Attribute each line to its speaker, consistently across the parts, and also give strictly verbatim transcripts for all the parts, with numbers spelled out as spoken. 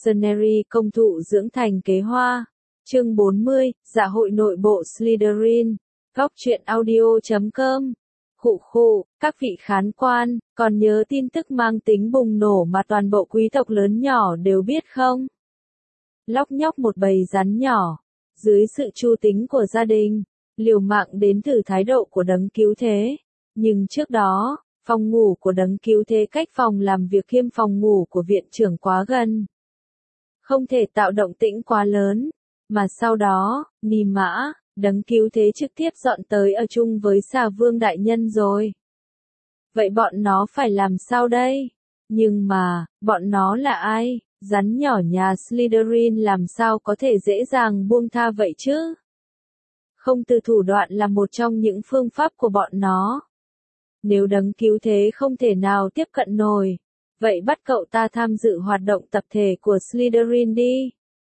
Speaker 1: Snery công thụ dưỡng thành kế hoa. Chương bốn mươi, dạ hội nội bộ Slytherin. Góc truyện audio chấm com. Khụ khụ, các vị khán quan, còn nhớ tin tức mang tính bùng nổ mà toàn bộ quý tộc lớn nhỏ đều biết không? Lóc nhóc một bầy rắn nhỏ, dưới sự chu tính của gia đình, liều mạng đến thử thái độ của đấng cứu thế. Nhưng trước đó, phòng ngủ của đấng cứu thế cách phòng làm việc kiêm phòng ngủ của viện trưởng quá gần. Không thể tạo động tĩnh quá lớn, mà sau đó, Ni Mã, đấng cứu thế trực tiếp dọn tới ở chung với Xà Vương đại nhân rồi. Vậy bọn nó phải làm sao đây? Nhưng mà, bọn nó là ai? Rắn nhỏ nhà Slytherin làm sao có thể dễ dàng buông tha vậy chứ? Không từ thủ đoạn là một trong những phương pháp của bọn nó. Nếu đấng cứu thế không thể nào tiếp cận nổi, vậy bắt cậu ta tham dự hoạt động tập thể của Slytherin đi.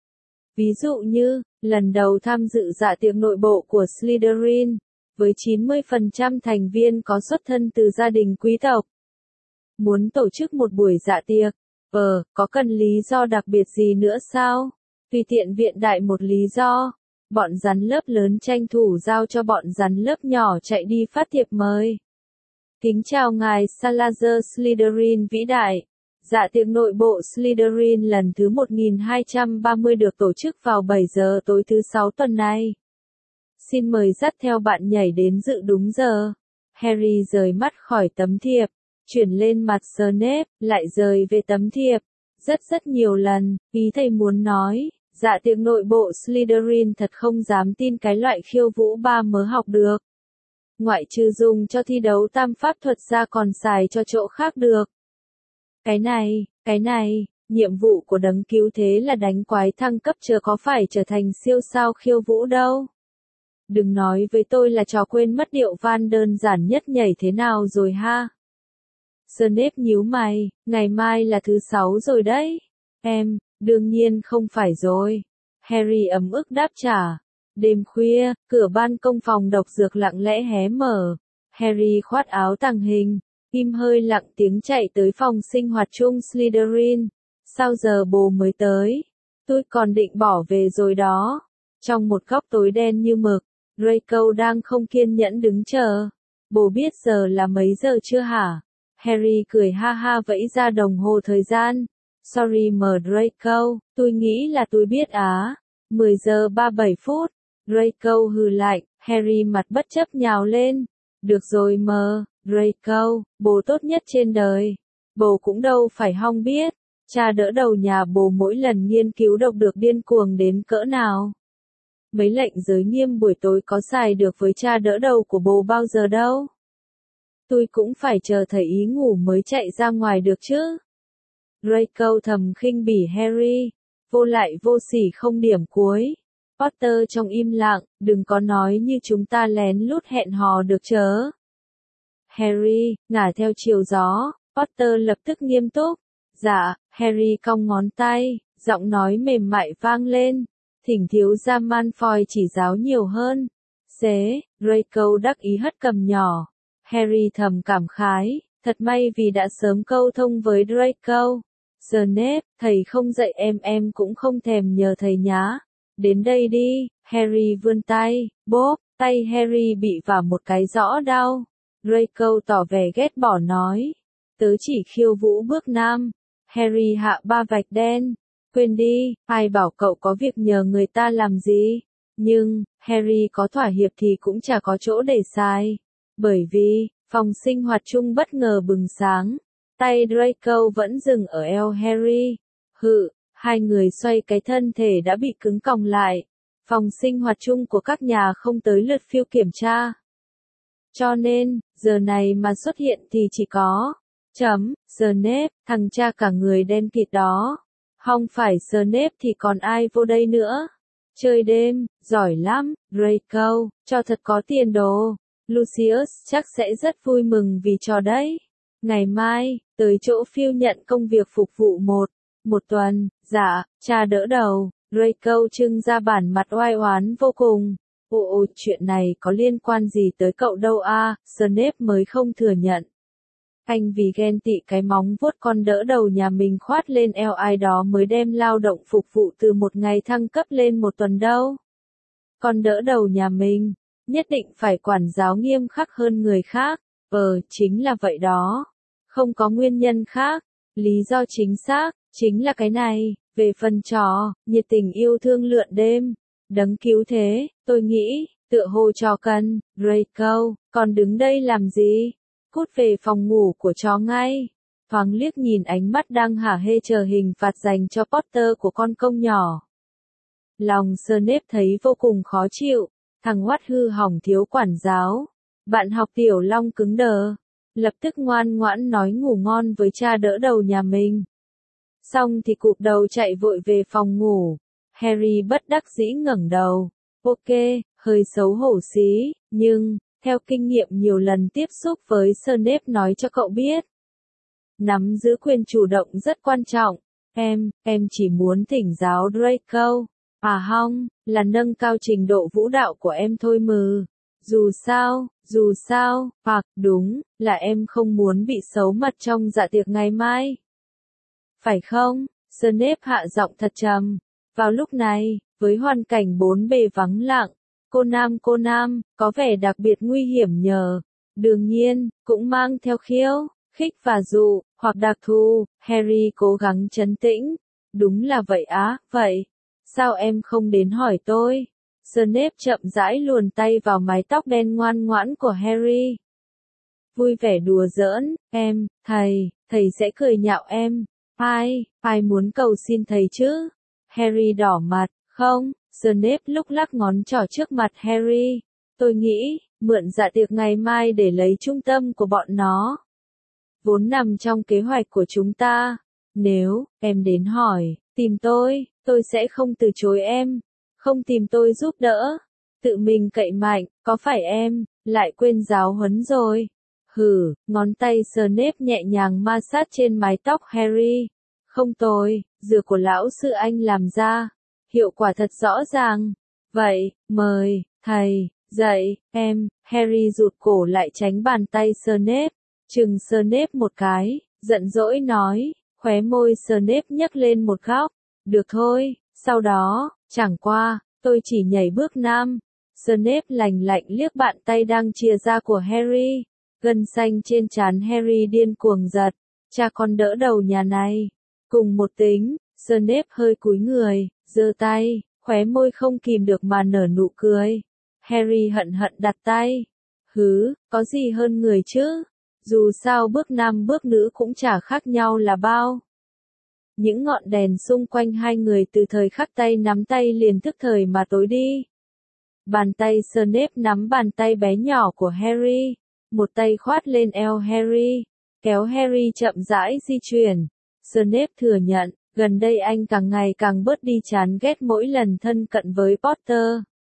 Speaker 1: Ví dụ như, lần đầu tham dự dạ tiệc nội bộ của Slytherin, với chín mươi phần trăm thành viên có xuất thân từ gia đình quý tộc. Muốn tổ chức một buổi dạ tiệc, ờ, có cần lý do đặc biệt gì nữa sao? Tùy tiện viện đại một lý do, bọn rắn lớp lớn tranh thủ giao cho bọn rắn lớp nhỏ chạy đi phát thiệp mời. Kính chào ngài Salazar Slytherin vĩ đại. Dạ tiệc nội bộ Slytherin lần thứ một nghìn hai trăm ba mươi được tổ chức vào bảy giờ tối thứ sáu tuần này. Xin mời dắt theo bạn nhảy đến dự đúng giờ. Harry rời mắt khỏi tấm thiệp, chuyển lên mặt Snape, lại rời về tấm thiệp. Rất rất nhiều lần, ý thầy muốn nói, dạ tiệc nội bộ Slytherin thật không dám tin cái loại khiêu vũ ba mớ học được. Ngoại trừ dùng cho thi đấu tam pháp thuật ra còn xài cho chỗ khác được. Cái này, cái này, nhiệm vụ của đấng cứu thế là đánh quái thăng cấp chờ có phải trở thành siêu sao khiêu vũ đâu. Đừng nói với tôi là trò quên mất điệu van đơn giản nhất nhảy thế nào rồi ha. Snape nhíu mày, ngày mai là thứ sáu rồi đấy. Em, đương nhiên không phải rồi. Harry ấm ức đáp trả. Đêm khuya, cửa ban công phòng độc dược lặng lẽ hé mở. Harry khoát áo tàng hình, im hơi lặng tiếng chạy tới phòng sinh hoạt chung Slytherin. Sao giờ bố mới tới? Tôi còn định bỏ về rồi đó. Trong một góc tối đen như mực, Draco đang không kiên nhẫn đứng chờ. Bố biết giờ là mấy giờ chưa hả? Harry cười ha ha vẫy ra đồng hồ thời gian. Sorry mờ Draco, tôi nghĩ là tôi biết á. mười giờ ba mươi bảy phút. Draco hừ lạnh, Harry mặt bất chấp nhào lên. Được rồi mờ, Draco, bố tốt nhất trên đời. Bố cũng đâu phải hong biết. Cha đỡ đầu nhà bố mỗi lần nghiên cứu độc được điên cuồng đến cỡ nào. Mấy lệnh giới nghiêm buổi tối có xài được với cha đỡ đầu của bố bao giờ đâu. Tôi cũng phải chờ thầy ý ngủ mới chạy ra ngoài được chứ. Draco thầm khinh bỉ Harry. Vô lại vô sỉ không điểm cuối. Potter trong im lặng, đừng có nói như chúng ta lén lút hẹn hò được chớ. Harry, ngả theo chiều gió, Potter lập tức nghiêm túc. Dạ, Harry cong ngón tay, giọng nói mềm mại vang lên. Thỉnh thiếu gia Malfoy chỉ giáo nhiều hơn. Xế, Draco đắc ý hất cầm nhỏ. Harry thầm cảm khái, thật may vì đã sớm câu thông với Draco. Snape, thầy không dạy em em cũng không thèm nhờ thầy nhá. Đến đây đi, Harry vươn tay, bốp, tay Harry bị vào một cái rõ đau. Draco tỏ vẻ ghét bỏ nói. Tớ chỉ khiêu vũ bước nam. Harry hạ ba vạch đen. Quên đi, ai bảo cậu có việc nhờ người ta làm gì. Nhưng, Harry có thỏa hiệp thì cũng chả có chỗ để sai. Bởi vì, phòng sinh hoạt chung bất ngờ bừng sáng. Tay Draco vẫn dừng ở eo Harry. Hự, hai người xoay cái thân thể đã bị cứng còng lại. Phòng sinh hoạt chung của các nhà không tới lượt phiêu kiểm tra. Cho nên, giờ này mà xuất hiện thì chỉ có. Chấm, Snape, thằng cha cả người đen kịt đó. Không phải Snape thì còn ai vô đây nữa. Chơi đêm, giỏi lắm, Draco, cho thật có tiền đồ. Lucius chắc sẽ rất vui mừng vì trò đấy. Ngày mai, tới chỗ phiêu nhận công việc phục vụ một, một tuần, dạ, cha đỡ đầu. Draco trưng ra bản mặt oai oán vô cùng. Ồ ồ, chuyện này có liên quan gì tới cậu đâu a? À, Snape mới không thừa nhận. Anh vì ghen tị cái móng vuốt con đỡ đầu nhà mình khoát lên eo ai đó mới đem lao động phục vụ từ một ngày thăng cấp lên một tuần đâu. Con đỡ đầu nhà mình, nhất định phải quản giáo nghiêm khắc hơn người khác. Ờ, chính là vậy đó. Không có nguyên nhân khác. Lý do chính xác, chính là cái này. Về phần trò, nhiệt tình yêu thương lượn đêm. Đấng cứu thế, tôi nghĩ, tựa hồ trò cần, Draco, còn đứng đây làm gì? Cút về phòng ngủ của chó ngay. Thoáng liếc nhìn ánh mắt đang hả hê chờ hình phạt dành cho Potter của con công nhỏ. Lòng Snape thấy vô cùng khó chịu. Thằng oát hư hỏng thiếu quản giáo. Bạn học tiểu long cứng đờ. Lập tức ngoan ngoãn nói ngủ ngon với cha đỡ đầu nhà mình. Xong thì cụp đầu chạy vội về phòng ngủ. Harry bất đắc dĩ ngẩng đầu. Ok, hơi xấu hổ xí, nhưng, theo kinh nghiệm nhiều lần tiếp xúc với Snape nói cho cậu biết. Nắm giữ quyền chủ động rất quan trọng. Em, em chỉ muốn thỉnh giáo Draco. À không, là nâng cao trình độ vũ đạo của em thôi mừ. Dù sao, dù sao, hoặc đúng, là em không muốn bị xấu mặt trong dạ tiệc ngày mai. Phải không? Snape hạ giọng thật trầm. Vào lúc này, với hoàn cảnh bốn bề vắng lặng, cô nam cô nam, có vẻ đặc biệt nguy hiểm nhờ. Đương nhiên, cũng mang theo khiêu, khích và dụ, hoặc đặc thù, Harry cố gắng trấn tĩnh. Đúng là vậy á, vậy. Sao em không đến hỏi tôi? Snape chậm rãi luồn tay vào mái tóc đen ngoan ngoãn của Harry. Vui vẻ đùa giỡn, em, thầy, thầy sẽ cười nhạo em. Ai, ai muốn cầu xin thầy chứ? Harry đỏ mặt, không, Snape lúc lắc ngón trỏ trước mặt Harry. Tôi nghĩ, mượn dạ tiệc ngày mai để lấy trung tâm của bọn nó. Vốn nằm trong kế hoạch của chúng ta. Nếu, em đến hỏi, tìm tôi, tôi sẽ không từ chối em. Không tìm tôi giúp đỡ. Tự mình cậy mạnh, có phải em, lại quên giáo huấn rồi? Hừ, ngón tay Snape nhẹ nhàng ma sát trên mái tóc Harry. Không tồi, dừa của lão sư anh làm ra. Hiệu quả thật rõ ràng. Vậy, mời, thầy, dậy, em, Harry rụt cổ lại tránh bàn tay Snape. Chừng Snape một cái, giận dỗi nói, khóe môi Snape nhấc lên một góc. Được thôi, sau đó, chẳng qua, tôi chỉ nhảy bước nam. Snape lành lạnh liếc bàn tay đang chìa ra của Harry. Gân xanh trên trán Harry điên cuồng giật. Cha con đỡ đầu nhà này. Cùng một tính, Snape hơi cúi người, giơ tay, khóe môi không kìm được mà nở nụ cười. Harry hận hận đặt tay. Hứ, có gì hơn người chứ? Dù sao bước nam bước nữ cũng chả khác nhau là bao. Những ngọn đèn xung quanh hai người từ thời khắc tay nắm tay liền tức thời mà tối đi. Bàn tay Snape nắm bàn tay bé nhỏ của Harry. Một tay khoát lên eo Harry. Kéo Harry chậm rãi di chuyển. Snape thừa nhận, gần đây anh càng ngày càng bớt đi chán ghét mỗi lần thân cận với Potter.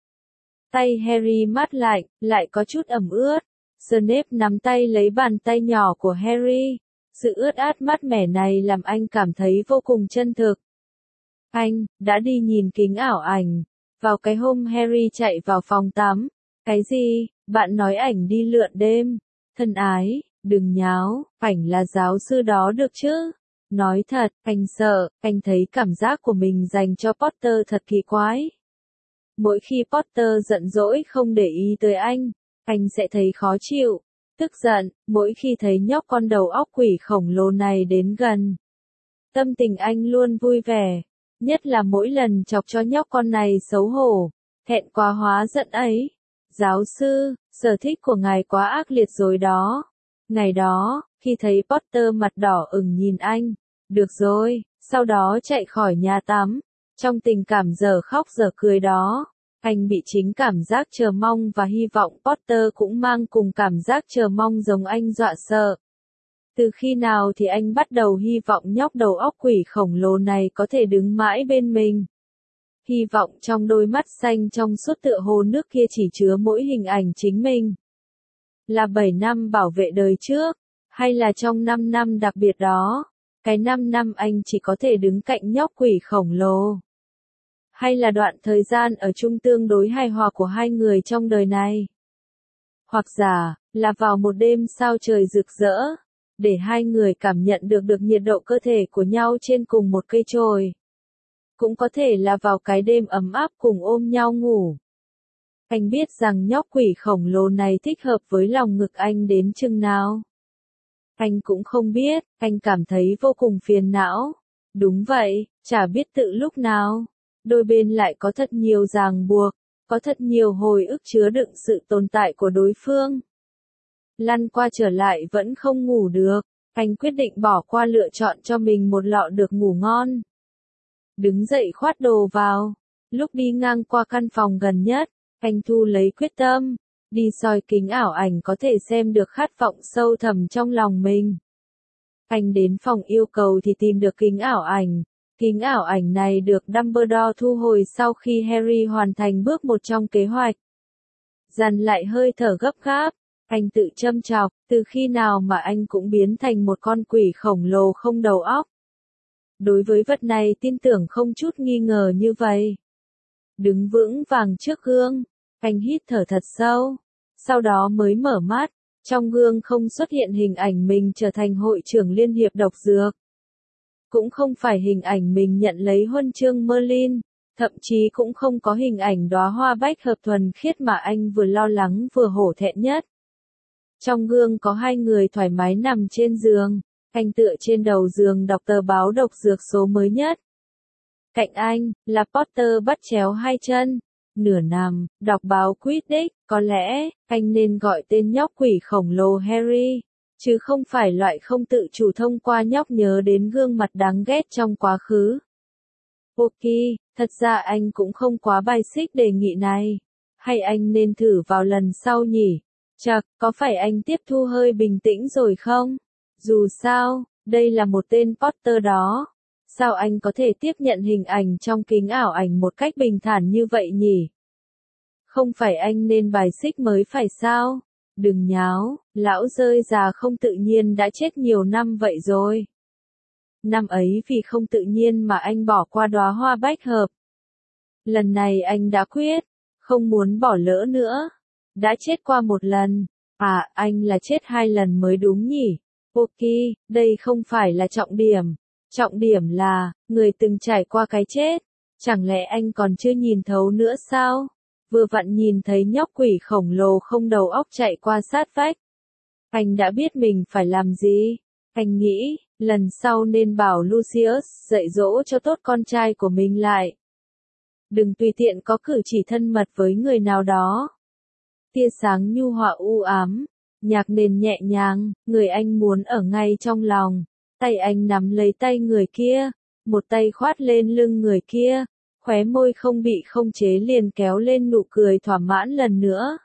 Speaker 1: Tay Harry mát lạnh, lại có chút ẩm ướt. Snape nắm tay lấy bàn tay nhỏ của Harry. Sự ướt át mát mẻ này làm anh cảm thấy vô cùng chân thực. Anh, đã đi nhìn kính ảo ảnh. Vào cái hôm Harry chạy vào phòng tắm. Cái gì, bạn nói ảnh đi lượn đêm. Thân ái, đừng nháo, ảnh là giáo sư đó được chứ. Nói thật, anh sợ, anh thấy cảm giác của mình dành cho Potter thật kỳ quái. Mỗi khi Potter giận dỗi không để ý tới anh, anh sẽ thấy khó chịu, tức giận, mỗi khi thấy nhóc con đầu óc quỷ khổng lồ này đến gần. Tâm tình anh luôn vui vẻ, nhất là mỗi lần chọc cho nhóc con này xấu hổ, thẹn quá hóa giận ấy. Giáo sư, sở thích của ngài quá ác liệt rồi đó. Ngày đó, khi thấy Potter mặt đỏ ửng nhìn anh, được rồi, sau đó chạy khỏi nhà tắm, trong tình cảm dở khóc dở cười đó, anh bị chính cảm giác chờ mong và hy vọng Potter cũng mang cùng cảm giác chờ mong giống anh dọa sợ. Từ khi nào thì anh bắt đầu hy vọng nhóc đầu óc quỷ khổng lồ này có thể đứng mãi bên mình. Hy vọng trong đôi mắt xanh trong suốt tựa hồ nước kia chỉ chứa mỗi hình ảnh chính mình. Là bảy năm bảo vệ đời trước, hay là trong năm năm đặc biệt đó, cái năm năm anh chỉ có thể đứng cạnh nhóc quỷ khổng lồ. Hay là đoạn thời gian ở chung tương đối hài hòa của hai người trong đời này. Hoặc giả, là vào một đêm sao trời rực rỡ, để hai người cảm nhận được được nhiệt độ cơ thể của nhau trên cùng một cây chổi. Cũng có thể là vào cái đêm ấm áp cùng ôm nhau ngủ. Anh biết rằng nhóc quỷ khổng lồ này thích hợp với lòng ngực anh đến chừng nào. Anh cũng không biết, anh cảm thấy vô cùng phiền não. Đúng vậy, chả biết tự lúc nào. Đôi bên lại có thật nhiều ràng buộc, có thật nhiều hồi ức chứa đựng sự tồn tại của đối phương. Lăn qua trở lại vẫn không ngủ được, anh quyết định bỏ qua lựa chọn cho mình một lọ được ngủ ngon. Đứng dậy khoác đồ vào, lúc đi ngang qua căn phòng gần nhất, anh thu lấy quyết tâm, đi soi kính ảo ảnh có thể xem được khát vọng sâu thẳm trong lòng mình. Anh đến phòng yêu cầu thì tìm được kính ảo ảnh. Kính ảo ảnh này được Dumbledore thu hồi sau khi Harry hoàn thành bước một trong kế hoạch. Dằn lại hơi thở gấp gáp, anh tự châm chọc, từ khi nào mà anh cũng biến thành một con quỷ khổng lồ không đầu óc. Đối với vật này tin tưởng không chút nghi ngờ như vậy. Đứng vững vàng trước gương, anh hít thở thật sâu, sau đó mới mở mắt, trong gương không xuất hiện hình ảnh mình trở thành hội trưởng Liên hiệp độc dược. Cũng không phải hình ảnh mình nhận lấy huân chương Merlin, thậm chí cũng không có hình ảnh đóa hoa bách hợp thuần khiết mà anh vừa lo lắng vừa hổ thẹn nhất. Trong gương có hai người thoải mái nằm trên giường, anh tựa trên đầu giường đọc tờ báo độc dược số mới nhất. Cạnh anh, là Potter bắt chéo hai chân, nửa nằm, đọc báo Quidditch, có lẽ, anh nên gọi tên nhóc quỷ khổng lồ Harry, chứ không phải loại không tự chủ thông qua nhóc nhớ đến gương mặt đáng ghét trong quá khứ. Ok, thật ra anh cũng không quá bài xích đề nghị này. Hay anh nên thử vào lần sau nhỉ? Chậc, có phải anh tiếp thu hơi bình tĩnh rồi không? Dù sao, đây là một tên Potter đó. Sao anh có thể tiếp nhận hình ảnh trong kính ảo ảnh một cách bình thản như vậy nhỉ? Không phải anh nên bài xích mới phải sao? Đừng nháo, lão rơi già không tự nhiên đã chết nhiều năm vậy rồi. Năm ấy vì không tự nhiên mà anh bỏ qua đóa hoa bách hợp. Lần này anh đã quyết, không muốn bỏ lỡ nữa. Đã chết qua một lần, à anh là chết hai lần mới đúng nhỉ? Ok, đây không phải là trọng điểm. Trọng điểm là, người từng trải qua cái chết. Chẳng lẽ anh còn chưa nhìn thấu nữa sao? Vừa vặn nhìn thấy nhóc quỷ khổng lồ không đầu óc chạy qua sát vách. Anh đã biết mình phải làm gì. Anh nghĩ, lần sau nên bảo Lucius dạy dỗ cho tốt con trai của mình lại. Đừng tùy tiện có cử chỉ thân mật với người nào đó. Tia sáng nhu hòa u ám, nhạc nền nhẹ nhàng, người anh muốn ở ngay trong lòng. Tay anh nắm lấy tay người kia, một tay khoát lên lưng người kia, khóe môi không bị không chế liền kéo lên nụ cười thỏa mãn lần nữa.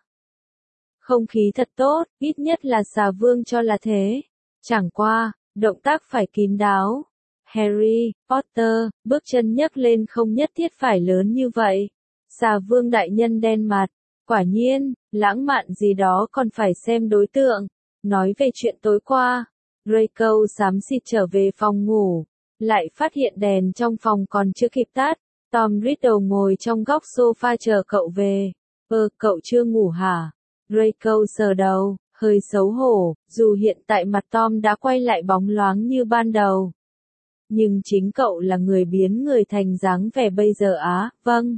Speaker 1: Không khí thật tốt, ít nhất là xà vương cho là thế. Chẳng qua, động tác phải kín đáo. Harry Potter, bước chân nhấc lên không nhất thiết phải lớn như vậy. Xà vương đại nhân đen mặt. Quả nhiên, lãng mạn gì đó còn phải xem đối tượng. Nói về chuyện tối qua, Draco xám xịt trở về phòng ngủ, lại phát hiện đèn trong phòng còn chưa kịp tắt. Tom Riddle ngồi trong góc sofa chờ cậu về. Ơ, cậu chưa ngủ hả? Draco sờ đầu, hơi xấu hổ, dù hiện tại mặt Tom đã quay lại bóng loáng như ban đầu. Nhưng chính cậu là người biến người thành dáng vẻ bây giờ á, vâng.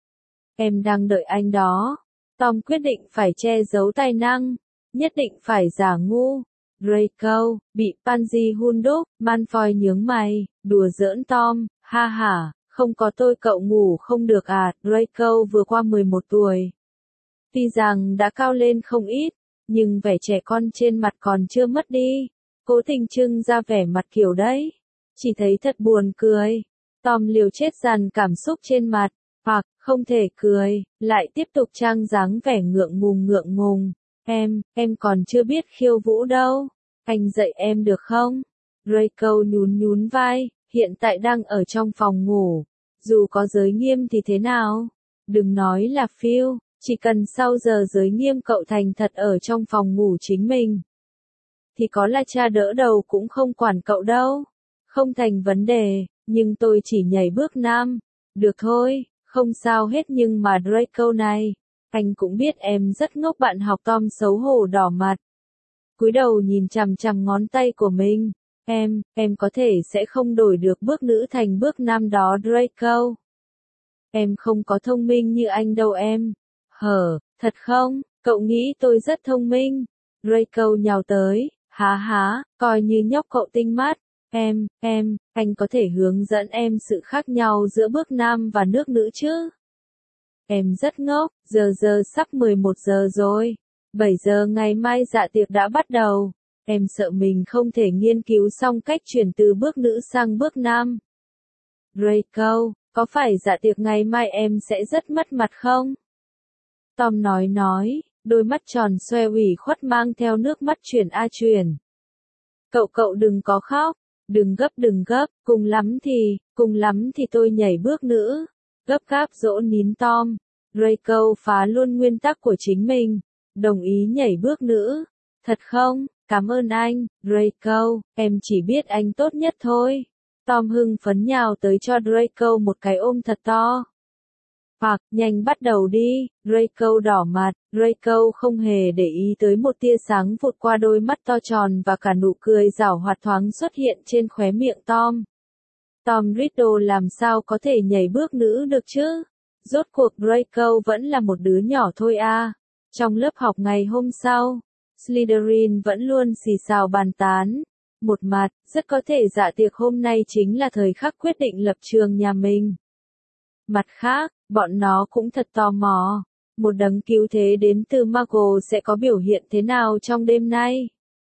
Speaker 1: Em đang đợi anh đó. Tom quyết định phải che giấu tài năng, nhất định phải giả ngu. Draco, bị Pansy hun đúc, Malfoy nhướng mày, đùa giỡn Tom, ha ha, không có tôi cậu ngủ không được à, Draco vừa qua mười một tuổi. Tuy rằng đã cao lên không ít, nhưng vẻ trẻ con trên mặt còn chưa mất đi, cố tình trưng ra vẻ mặt kiểu đấy. Chỉ thấy thật buồn cười. Tom liều chết dằn cảm xúc trên mặt, hoặc, không thể cười, lại tiếp tục trang dáng vẻ ngượng ngùng ngượng ngùng. Em, em còn chưa biết khiêu vũ đâu. Anh dạy em được không? Draco nhún nhún vai, hiện tại đang ở trong phòng ngủ. Dù có giới nghiêm thì thế nào? Đừng nói là phiêu, chỉ cần sau giờ giới nghiêm cậu thành thật ở trong phòng ngủ chính mình. Thì có là cha đỡ đầu cũng không quản cậu đâu. Không thành vấn đề, nhưng tôi chỉ nhảy bước nam. Được thôi, không sao hết nhưng mà Draco này. Anh cũng biết em rất ngốc bạn học Tom xấu hổ đỏ mặt. cúi đầu nhìn chằm chằm ngón tay của mình. Em, em có thể sẽ không đổi được bước nữ thành bước nam đó Draco. Em không có thông minh như anh đâu em. Hở, thật không? Cậu nghĩ tôi rất thông minh. Draco nhào tới, há há, coi như nhóc cậu tinh mắt. Em, em, anh có thể hướng dẫn em sự khác nhau giữa bước nam và nước nữ chứ? Em rất ngốc, giờ giờ sắp mười một giờ rồi. bảy giờ ngày mai dạ tiệc đã bắt đầu. Em sợ mình không thể nghiên cứu xong cách chuyển từ bước nữ sang bước nam. Draco, có phải dạ tiệc ngày mai em sẽ rất mất mặt không? Tom nói nói, đôi mắt tròn xoe ủy khuất mang theo nước mắt chuyển a chuyển. Cậu cậu đừng có khóc, đừng gấp đừng gấp, cùng lắm thì, cùng lắm thì tôi nhảy bước nữ. Gấp gáp dỗ nín Tom. Draco phá luôn nguyên tắc của chính mình, đồng ý nhảy bước nữ. Thật không? Cảm ơn anh, Draco, em chỉ biết anh tốt nhất thôi. Tom hưng phấn nhào tới cho Draco một cái ôm thật to. Hoặc, nhanh bắt đầu đi, Draco đỏ mặt, Draco không hề để ý tới một tia sáng vụt qua đôi mắt to tròn và cả nụ cười giảo hoạt thoáng xuất hiện trên khóe miệng Tom. Tom Riddle làm sao có thể nhảy bước nữ được chứ? Rốt cuộc Draco vẫn là một đứa nhỏ thôi à. Trong lớp học ngày hôm sau, Slytherin vẫn luôn xì xào bàn tán. Một mặt, rất có thể dạ tiệc hôm nay chính là thời khắc quyết định lập trường nhà mình. Mặt khác, bọn nó cũng thật tò mò. Một đấng cứu thế đến từ Muggle sẽ có biểu hiện thế nào trong đêm nay?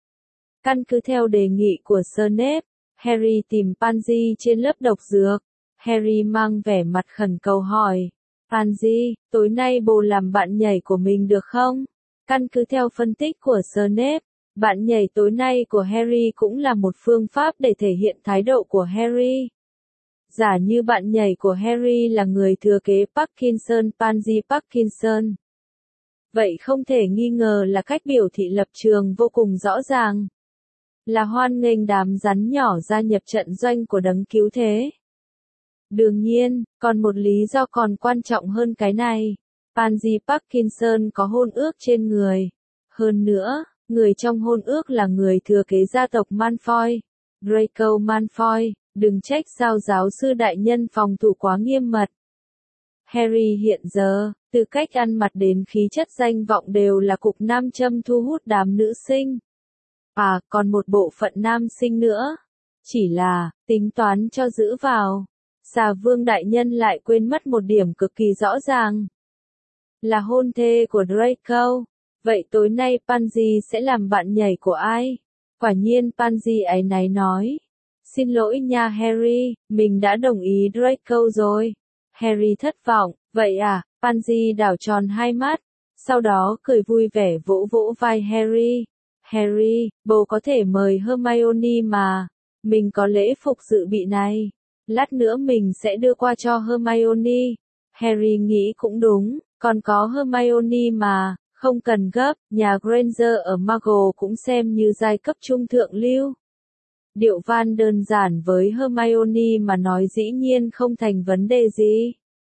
Speaker 1: Căn cứ theo đề nghị của Snape, Harry tìm Pansy trên lớp độc dược. Harry mang vẻ mặt khẩn cầu hỏi. Pansy, tối nay bồ làm bạn nhảy của mình được không? Căn cứ theo phân tích của Snape, bạn nhảy tối nay của Harry cũng là một phương pháp để thể hiện thái độ của Harry. Giả như bạn nhảy của Harry là người thừa kế Parkinson Pansy Parkinson. Vậy không thể nghi ngờ là cách biểu thị lập trường vô cùng rõ ràng. Là hoan nghênh đám rắn nhỏ gia nhập trận doanh của đấng cứu thế. Đương nhiên, còn một lý do còn quan trọng hơn cái này. Pansy Parkinson có hôn ước trên người. Hơn nữa, người trong hôn ước là người thừa kế gia tộc Malfoy. Draco Malfoy, đừng trách sao giáo sư đại nhân phòng thủ quá nghiêm mật. Harry hiện giờ, từ cách ăn mặc đến khí chất danh vọng đều là cục nam châm thu hút đám nữ sinh. À, còn một bộ phận nam sinh nữa. Chỉ là, tính toán cho giữ vào. Xà vương đại nhân lại quên mất một điểm cực kỳ rõ ràng. Là hôn thê của Draco. Vậy tối nay Pansy sẽ làm bạn nhảy của ai? Quả nhiên Pansy áy náy nói. Xin lỗi nha Harry, mình đã đồng ý Draco rồi. Harry thất vọng, vậy à? Pansy đảo tròn hai mắt. Sau đó cười vui vẻ vỗ vỗ vai Harry. Harry, bố có thể mời Hermione mà. Mình có lễ phục dự bị này. Lát nữa mình sẽ đưa qua cho Hermione. Harry nghĩ cũng đúng, còn có Hermione mà, không cần gấp, nhà Granger ở Muggle cũng xem như giai cấp trung thượng lưu. Điệu van đơn giản với Hermione mà nói dĩ nhiên không thành vấn đề gì.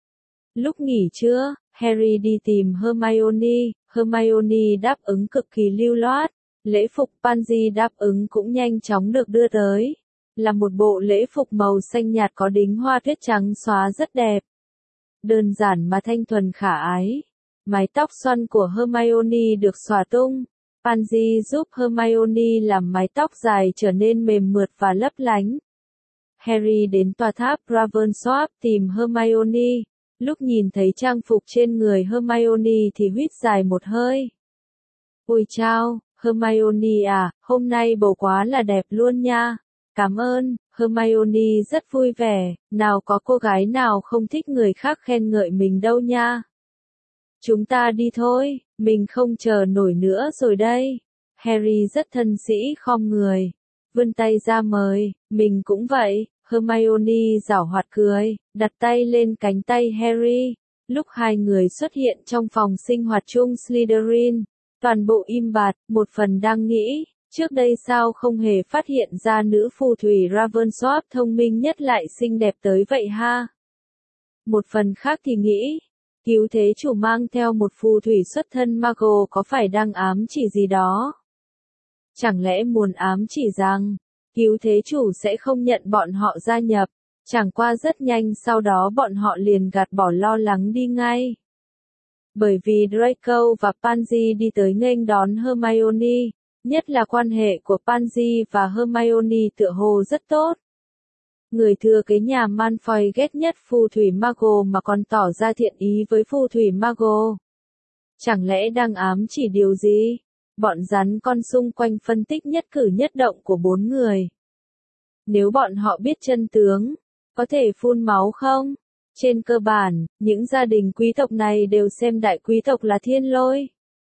Speaker 1: Lúc nghỉ trưa, Harry đi tìm Hermione, Hermione đáp ứng cực kỳ lưu loát, lễ phục Pansy đáp ứng cũng nhanh chóng được đưa tới. Là một bộ lễ phục màu xanh nhạt có đính hoa tuyết trắng xóa rất đẹp. Đơn giản mà thanh thuần khả ái. Mái tóc xoăn của Hermione được xõa tung. Pansy giúp Hermione làm mái tóc dài trở nên mềm mượt và lấp lánh. Harry đến tòa tháp Ravensworth tìm Hermione. Lúc nhìn thấy trang phục trên người Hermione thì huýt dài một hơi. Ôi chao, Hermione à, hôm nay bầu quá là đẹp luôn nha. Cảm ơn, Hermione rất vui vẻ, nào có cô gái nào không thích người khác khen ngợi mình đâu nha. Chúng ta đi thôi, mình không chờ nổi nữa rồi đây. Harry rất thân sĩ khom người, vươn tay ra mời, mình cũng vậy. Hermione giảo hoạt cười, đặt tay lên cánh tay Harry. Lúc hai người xuất hiện trong phòng sinh hoạt chung Slytherin, toàn bộ im bặt, một phần đang nghĩ. Trước đây sao không hề phát hiện ra nữ phù thủy Ravensworth thông minh nhất lại xinh đẹp tới vậy ha? Một phần khác thì nghĩ, cứu thế chủ mang theo một phù thủy xuất thân Muggle có phải đang ám chỉ gì đó? Chẳng lẽ muốn ám chỉ rằng, cứu thế chủ sẽ không nhận bọn họ gia nhập, chẳng qua rất nhanh sau đó bọn họ liền gạt bỏ lo lắng đi ngay. Bởi vì Draco và Pansy đi tới nghênh đón Hermione, nhất là quan hệ của Pansy và Hermione tựa hồ rất tốt. Người thừa kế nhà Malfoy ghét nhất phù thủy Mago mà còn tỏ ra thiện ý với phù thủy Mago. Chẳng lẽ đang ám chỉ điều gì? Bọn rắn con xung quanh phân tích nhất cử nhất động của bốn người. Nếu bọn họ biết chân tướng, có thể phun máu không? Trên cơ bản, những gia đình quý tộc này đều xem đại quý tộc là thiên lôi.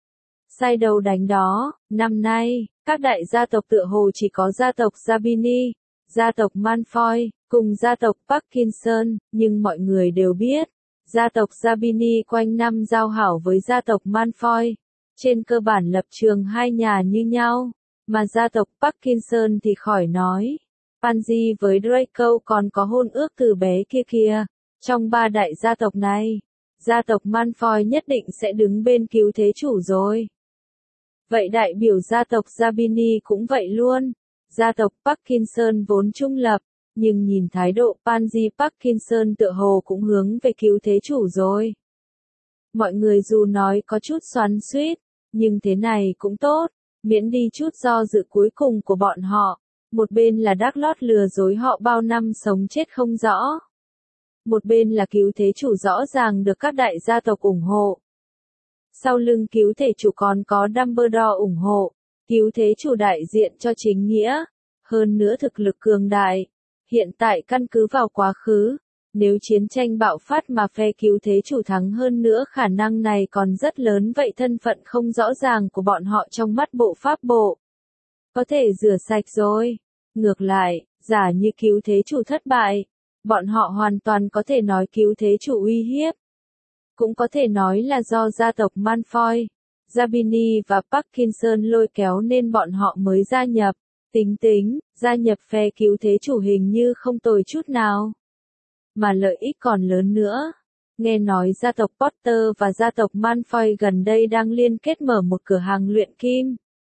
Speaker 1: Sai đầu đánh đó, năm nay, các đại gia tộc tựa hồ chỉ có gia tộc Zabini, gia tộc Malfoy, cùng gia tộc Parkinson, nhưng mọi người đều biết, gia tộc Zabini quanh năm giao hảo với gia tộc Malfoy. Trên cơ bản lập trường hai nhà như nhau, mà gia tộc Parkinson thì khỏi nói. Pansy với Draco còn có hôn ước từ bé kia kìa. Trong ba đại gia tộc này, gia tộc Malfoy nhất định sẽ đứng bên cứu thế chủ rồi. Vậy đại biểu gia tộc Zabini cũng vậy luôn. Gia tộc Parkinson vốn trung lập, nhưng nhìn thái độ Pansy Parkinson tựa hồ cũng hướng về cứu thế chủ rồi. Mọi người dù nói có chút xoắn xuýt, nhưng thế này cũng tốt, miễn đi chút do dự cuối cùng của bọn họ. Một bên là Dark Lord lừa dối họ bao năm sống chết không rõ. Một bên là cứu thế chủ rõ ràng được các đại gia tộc ủng hộ. Sau lưng cứu thế chủ còn có Dumbledore ủng hộ, cứu thế chủ đại diện cho chính nghĩa, hơn nữa thực lực cường đại. Hiện tại căn cứ vào quá khứ, nếu chiến tranh bạo phát mà phe cứu thế chủ thắng hơn nữa khả năng này còn rất lớn, vậy thân phận không rõ ràng của bọn họ trong mắt bộ pháp bộ có thể rửa sạch rồi. Ngược lại, giả như cứu thế chủ thất bại, bọn họ hoàn toàn có thể nói cứu thế chủ uy hiếp. Cũng có thể nói là do gia tộc Malfoy, Zabini và Parkinson lôi kéo nên bọn họ mới gia nhập. Tính tính, gia nhập phe cứu thế chủ hình như không tồi chút nào. Mà lợi ích còn lớn nữa. Nghe nói gia tộc Potter và gia tộc Malfoy gần đây đang liên kết mở một cửa hàng luyện kim.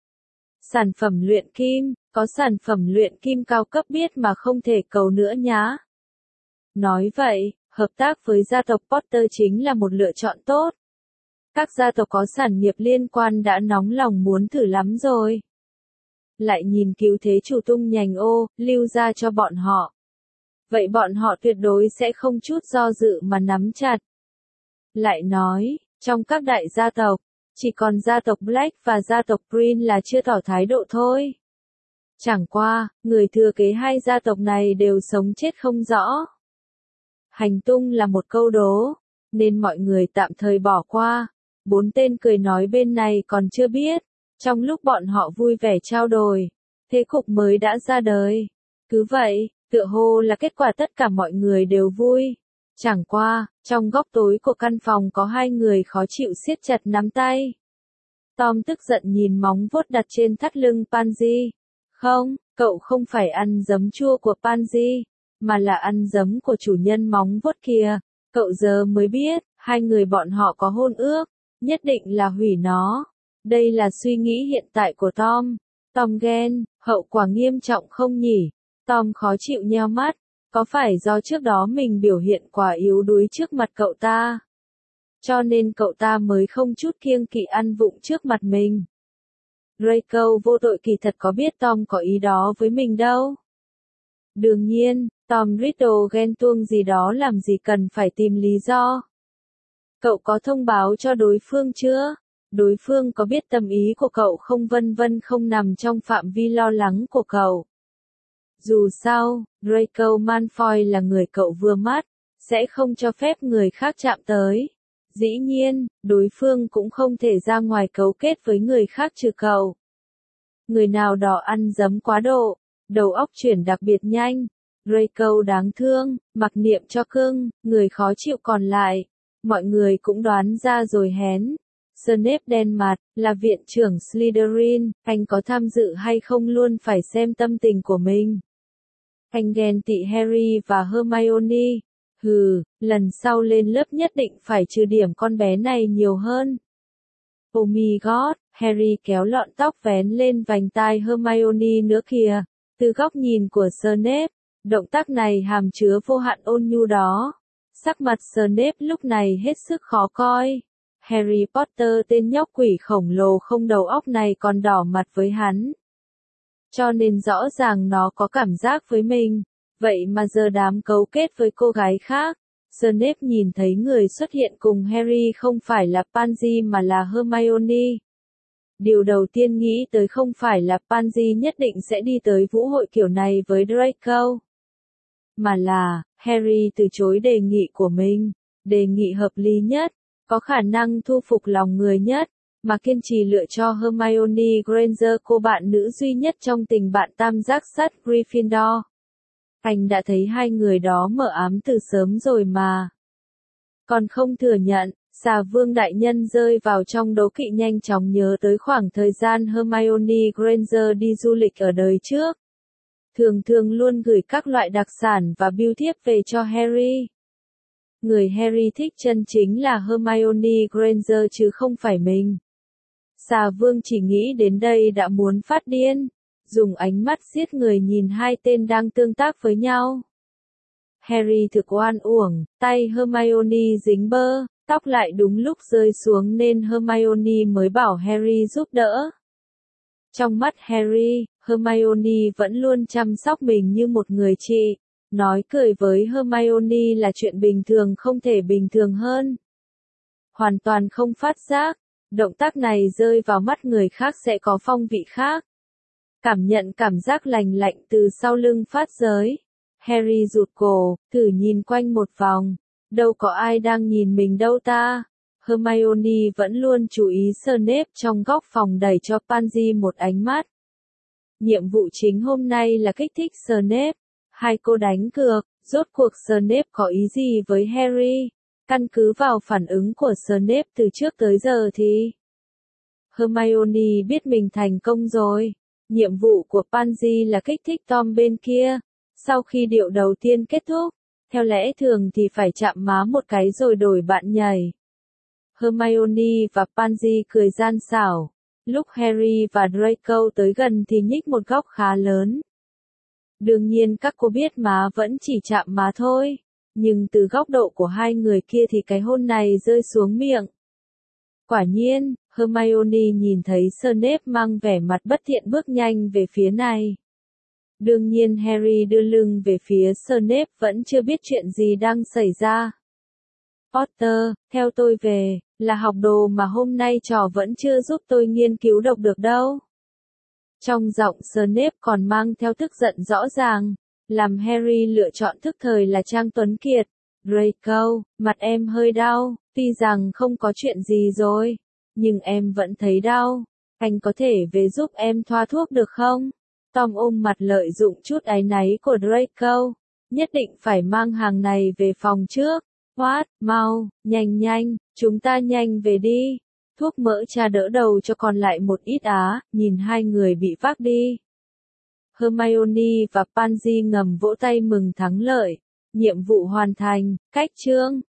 Speaker 1: Sản phẩm luyện kim, có sản phẩm luyện kim cao cấp biết mà không thể cầu nữa nhá. Nói vậy, hợp tác với gia tộc Potter chính là một lựa chọn tốt. Các gia tộc có sản nghiệp liên quan đã nóng lòng muốn thử lắm rồi. Lại nhìn cứu thế chủ tung nhành ô, lưu ra cho bọn họ. Vậy bọn họ tuyệt đối sẽ không chút do dự mà nắm chặt. Lại nói, trong các đại gia tộc, chỉ còn gia tộc Black và gia tộc Green là chưa tỏ thái độ thôi. Chẳng qua, người thừa kế hai gia tộc này đều sống chết không rõ. Hành tung là một câu đố, nên mọi người tạm thời bỏ qua. Bốn tên cười nói bên này còn chưa biết. Trong lúc bọn họ vui vẻ trao đổi, thế cục mới đã ra đời. Cứ vậy, tựa hồ là kết quả tất cả mọi người đều vui. Chẳng qua, trong góc tối của căn phòng có hai người khó chịu siết chặt nắm tay. Tom tức giận nhìn móng vuốt đặt trên thắt lưng Pansy. Không, cậu không phải ăn giấm chua của Pansy, mà là ăn giấm của chủ nhân móng vuốt kia. Cậu giờ mới biết, hai người bọn họ có hôn ước, nhất định là hủy nó. Đây là suy nghĩ hiện tại của Tom. Tom ghen, hậu quả nghiêm trọng không nhỉ? Tom khó chịu nheo mắt. Có phải do trước đó mình biểu hiện quá yếu đuối trước mặt cậu ta? Cho nên cậu ta mới không chút kiêng kỵ ăn vụng trước mặt mình. Draco vô tội kỳ thật có biết Tom có ý đó với mình đâu. Đương nhiên, Tom Riddle ghen tuông gì đó làm gì cần phải tìm lý do. Cậu có thông báo cho đối phương chưa? Đối phương có biết tâm ý của cậu không, vân vân không nằm trong phạm vi lo lắng của cậu. Dù sao, Draco Malfoy là người cậu vừa mắt, sẽ không cho phép người khác chạm tới. Dĩ nhiên, đối phương cũng không thể ra ngoài cấu kết với người khác trừ cậu. Người nào đó ăn giấm quá độ, đầu óc chuyển đặc biệt nhanh. Draco đáng thương, mặc niệm cho cưng, người khó chịu còn lại. Mọi người cũng đoán ra rồi hén. Snape đen mặt, là viện trưởng Slytherin, anh có tham dự hay không luôn phải xem tâm tình của mình. Anh ghen tị Harry và Hermione. Hừ, lần sau lên lớp nhất định phải trừ điểm con bé này nhiều hơn. Oh my god, Harry kéo lọn tóc vén lên vành tai Hermione nữa kìa. Từ góc nhìn của Snape, động tác này hàm chứa vô hạn ôn nhu đó. Sắc mặt Snape lúc này hết sức khó coi. Harry Potter tên nhóc quỷ khổng lồ không đầu óc này còn đỏ mặt với hắn. Cho nên rõ ràng nó có cảm giác với mình. Vậy mà giờ đám cấu kết với cô gái khác. Snape nhìn thấy người xuất hiện cùng Harry không phải là Pansy mà là Hermione. Điều đầu tiên nghĩ tới không phải là Pansy nhất định sẽ đi tới vũ hội kiểu này với Draco. Mà là, Harry từ chối đề nghị của mình, đề nghị hợp lý nhất, có khả năng thu phục lòng người nhất, mà kiên trì lựa cho Hermione Granger cô bạn nữ duy nhất trong tình bạn tam giác sắt Gryffindor. Anh đã thấy hai người đó mờ ám từ sớm rồi mà. Còn không thừa nhận, Xà Vương đại nhân rơi vào trong đố kỵ nhanh chóng nhớ tới khoảng thời gian Hermione Granger đi du lịch ở đời trước. Thường thường luôn gửi các loại đặc sản và bưu thiếp về cho Harry. Người Harry thích chân chính là Hermione Granger chứ không phải mình. Xà Vương chỉ nghĩ đến đây đã muốn phát điên, dùng ánh mắt giết người nhìn hai tên đang tương tác với nhau. Harry thực oan uổng, tay Hermione dính bơ, tóc lại đúng lúc rơi xuống nên Hermione mới bảo Harry giúp đỡ. Trong mắt Harry, Hermione vẫn luôn chăm sóc mình như một người chị. Nói cười với Hermione là chuyện bình thường không thể bình thường hơn. Hoàn toàn không phát giác, động tác này rơi vào mắt người khác sẽ có phong vị khác. Cảm nhận cảm giác lành lạnh từ sau lưng phát giới. Harry rụt cổ, thử nhìn quanh một vòng. Đâu có ai đang nhìn mình đâu ta. Hermione vẫn luôn chú ý Snape trong góc phòng đẩy cho Pansy một ánh mắt. Nhiệm vụ chính hôm nay là kích thích Snape. Hai cô đánh cược, rốt cuộc Snape có ý gì với Harry? Căn cứ vào phản ứng của Snape từ trước tới giờ thì Hermione biết mình thành công rồi. Nhiệm vụ của Pansy là kích thích Tom bên kia. Sau khi điệu đầu tiên kết thúc, theo lẽ thường thì phải chạm má một cái rồi đổi bạn nhảy. Hermione và Pansy cười gian xảo. Lúc Harry và Draco tới gần thì nhích một góc khá lớn. Đương nhiên các cô biết má vẫn chỉ chạm má thôi. Nhưng từ góc độ của hai người kia thì cái hôn này rơi xuống miệng. Quả nhiên, Hermione nhìn thấy Snape mang vẻ mặt bất thiện bước nhanh về phía này. Đương nhiên Harry đưa lưng về phía Snape vẫn chưa biết chuyện gì đang xảy ra. Potter, theo tôi về, là học đồ mà hôm nay trò vẫn chưa giúp tôi nghiên cứu độc được đâu. Trong giọng Snape còn mang theo tức giận rõ ràng, làm Harry lựa chọn thức thời là Trang Tuấn Kiệt. Draco, mặt em hơi đau, tuy rằng không có chuyện gì rồi, nhưng em vẫn thấy đau. Anh có thể về giúp em thoa thuốc được không? Tom ôm mặt lợi dụng chút áy náy của Draco. Nhất định phải mang hàng này về phòng trước. What, mau, nhanh nhanh, chúng ta nhanh về đi. Thuốc mỡ cha đỡ đầu cho còn lại một ít á, nhìn hai người bị vác đi. Hermione và Pansy ngầm vỗ tay mừng thắng lợi. Nhiệm vụ hoàn thành, cách chương.